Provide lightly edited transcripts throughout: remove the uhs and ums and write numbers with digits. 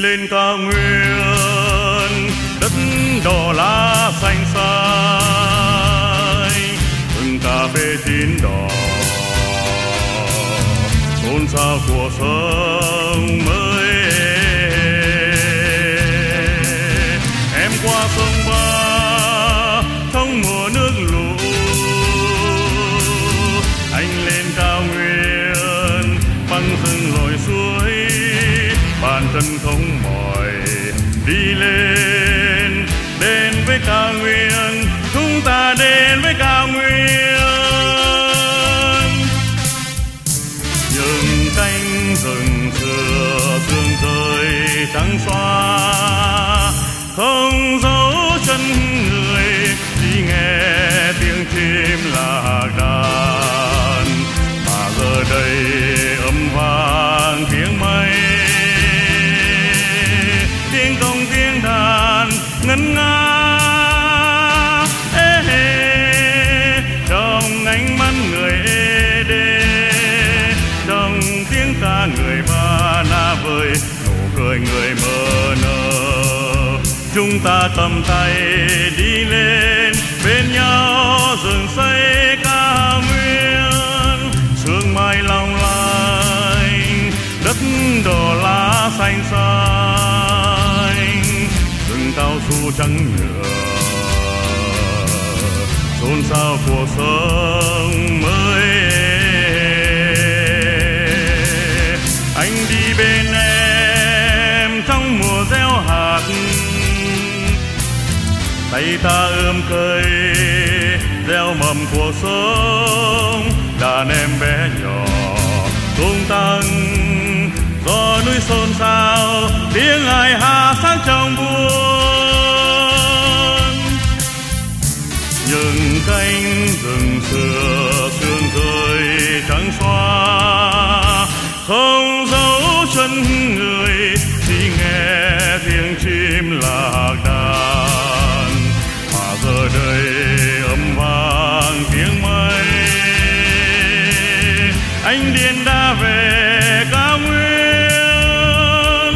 lên cao nguyên, đất đỏ lá xanh xanh, rừng cà phê chín đỏ, xôn xao cuộc sống mới. Em qua sông Ba trong mùa nước lũ, anh lên cao nguyên băng rừng lội suối, bàn chân không mỏi đi lên. Đến với cao nguyên, chúng ta đến với cao nguyên. Những cánh rừng xưa sương rơi trắng xóa, không dấu chân người, chỉ nghe tiếng chim lạc đàn. Mà giờ đây âm vang tiếng mây, tiếng công tiếng đàn ngân nga. Trong ánh mắt người ê đê, trong tiếng ca người ba na vời, nụ cười người mơ nơ. Chúng ta cầm tay đi lên bên nhau, rừng xây cao nguyên. Sương mai long lanh, đất đỏ lá xanh xanh, rừng cao su trắng nhựa, xôn xao cuộc sống mới. Anh đi bên em trong mùa gieo hạt, tay ta ươm cây gieo mầm cuộc sống. Đàn em bé nhỏ tung tăng, gió núi xôn xao, tiếng ai hát sáng trong buồn. Những cánh rừng xưa sương rơi trắng xóa, không dấu chân người, chỉ nghe tiếng chim lạc đàn. Mà giờ đây âm vang tiếng mây, anh điên đã về cao nguyên.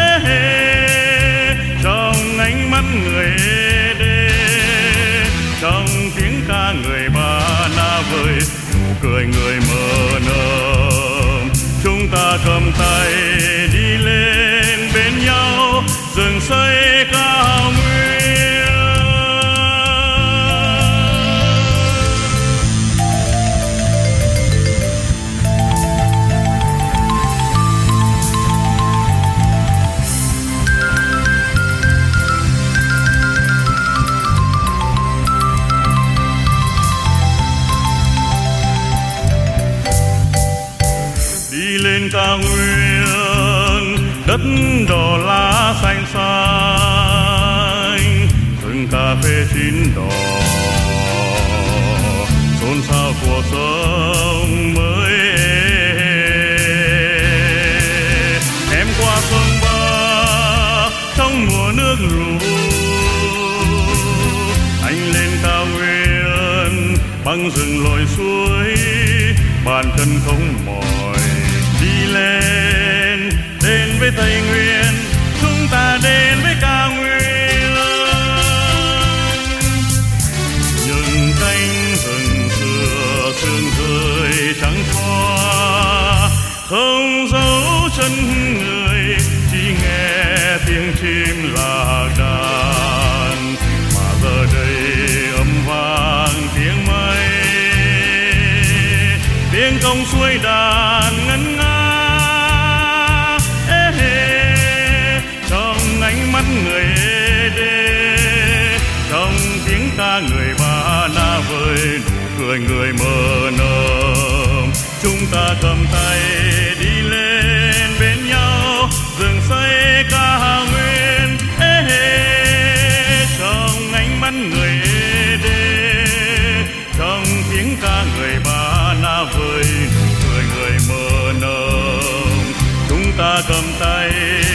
Trong ánh mắt người ê đê, trong tiếng ca người ba na vời, nụ cười người mơ nơ. Chúng ta cầm tay đi lên bên nhau, rừng xây cao nguyên. Đi lên cao nguyên, đất đỏ lá xanh xanh, rừng cà phê chín đỏ, xôn xao cuộc sống mới. Em qua sông Ba trong mùa nước lũ, anh lên cao nguyên băng rừng lội suối, bàn chân không mỏi đi lên. Đến với Tây Nguyên, chúng ta đến với cao nguyên. Những cánh rừng xưa sương rơi trắng xóa, không dấu chân người, chỉ nghe tiếng chim lạc đàn. Mà giờ đây âm vang tiếng mây, tiếng công suối đàn ngân nga. Trong ánh mắt người ê đê, trong tiếng ca người ba na vời, nụ cười người mơ nơ. Chúng ta cầm tay đi lên bên nhau, rừng xây cao nguyên. Trong ánh mắt người ê đê, trong tiếng ca người ba na vời, nụ cười người mơ nơ. Chúng ta cầm tay